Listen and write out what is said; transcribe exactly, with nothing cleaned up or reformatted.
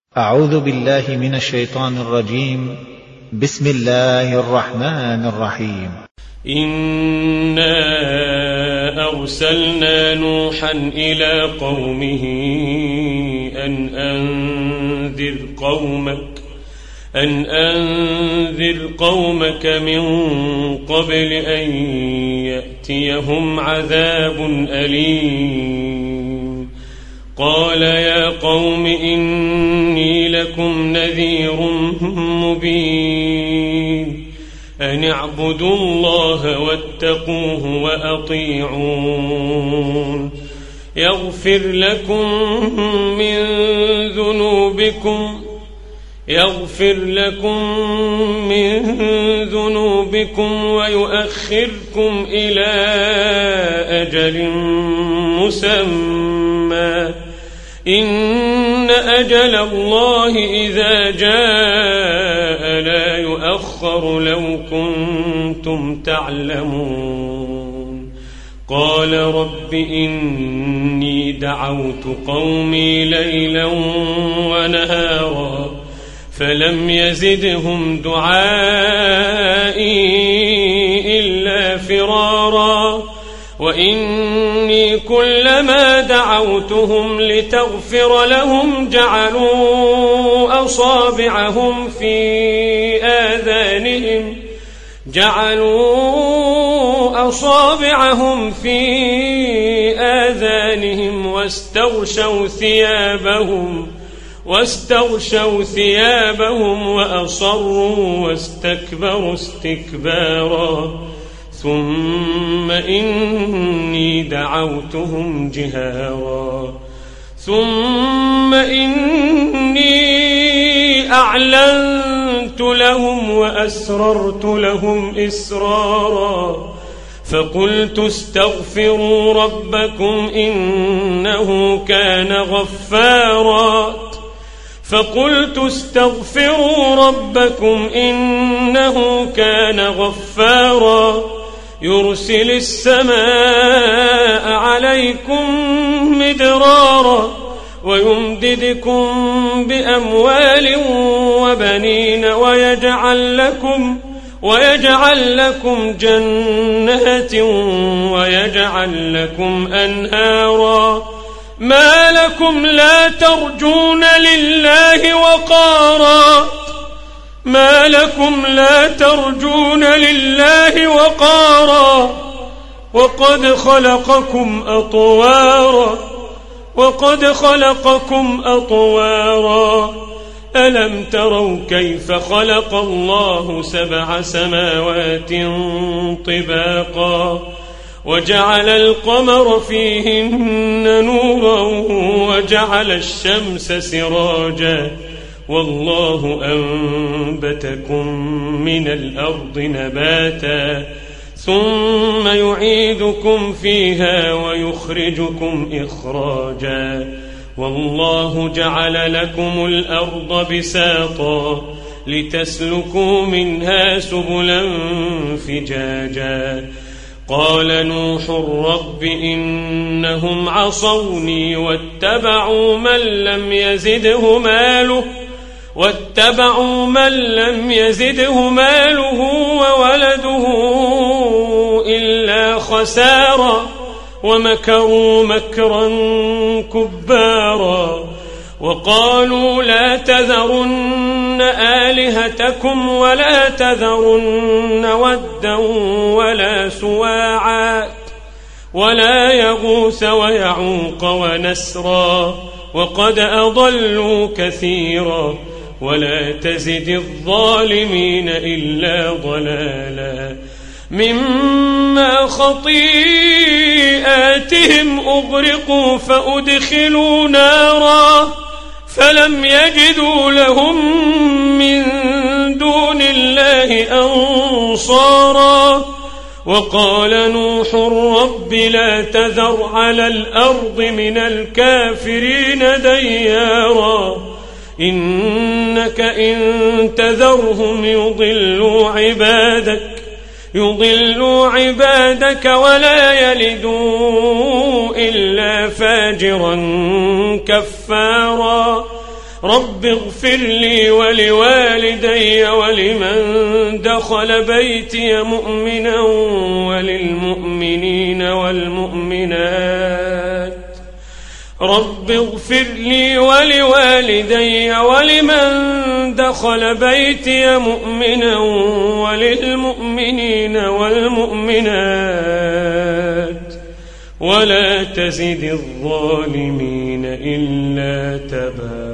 أعوذ بالله من الشيطان الرجيم. بسم الله الرحمن الرحيم. إنا أرسلنا نوحا إلى قومه أن أنذر قومك أن أنذر قومك من قبل أن يأتيهم عذاب أليم. قال يا قوم إني لكم نذير مبين أن اعبدوا الله واتقوه وأطيعون يغفر لكم من ذنوبكم يغفر لكم من ذنوبكم ويؤخركم إلى أجل مسمى إن أجل الله إذا جاء لا يؤخر لو كنتم تعلمون. قال رب إني دعوت قومي ليلا ونهارا فلم يزدهم دعائي إلا فرارا وإني كلما دعوتهم لتغفر لهم جعلوا أصابعهم في آذانهم جعلوا أصابعهم في آذانهم واستغشوا ثيابهم واستغشوا ثيابهم وأصروا واستكبروا استكبارا ثم إني دعوتهم جهارا ثم إني أعلنت لهم وأسررت لهم إسرارا فقلت استغفروا ربكم إنه كان غفارا فقلت استغفروا ربكم إنه كان غفارا يرسل السماء عليكم مدرارا ويمددكم بأموال وبنين ويجعل لكم ويجعل لكم جنات ويجعل لكم أنهارا ما لكم لا ترجون لله وقارا ما لكم لا ترجون لله وقارا وقد خلقكم أطوارا وقد خلقكم أطوارا ألم تروا كيف خلق الله سبع سماوات طباقا وجعل القمر فيهن نورا وجعل الشمس سراجا والله أنبتكم من الأرض نباتا ثم يعيدكم فيها ويخرجكم إخراجا والله جعل لكم الأرض بساطا لتسلكوا منها سبلا فجاجا قال نوح رب إنهم عصوني واتبعوا من لم يزده ماله واتبعوا من لم يزده ماله وولده إلا خسارا ومكروا مكرا كبارا وقالوا لا تذرن آلهتكم ولا تذرن ودا ولا سواعا ولا يغوث ويعوق ونسرا وقد أضلوا كثيرا ولا تزد الظالمين إلا ضلالا مما خطيئاتهم أغرقوا فأدخلوا نارا فلم يجدوا لهم من دون الله أنصارا وقال نوح رب لا تذر على الأرض من الكافرين ديارا إنك إن تذرهم يضلوا عبادك يضلوا عبادك ولا يلدوا إلا فاجرا كفارا رب اغفر لي ولوالدي ولمن دخل بيتي مؤمنا وللمؤمنين والمؤمنات رب اغفر لي ولوالدي ولمن دخل بيتي مؤمنا وللمؤمنين والمؤمنات ولا تزد الظالمين إلا تبارا.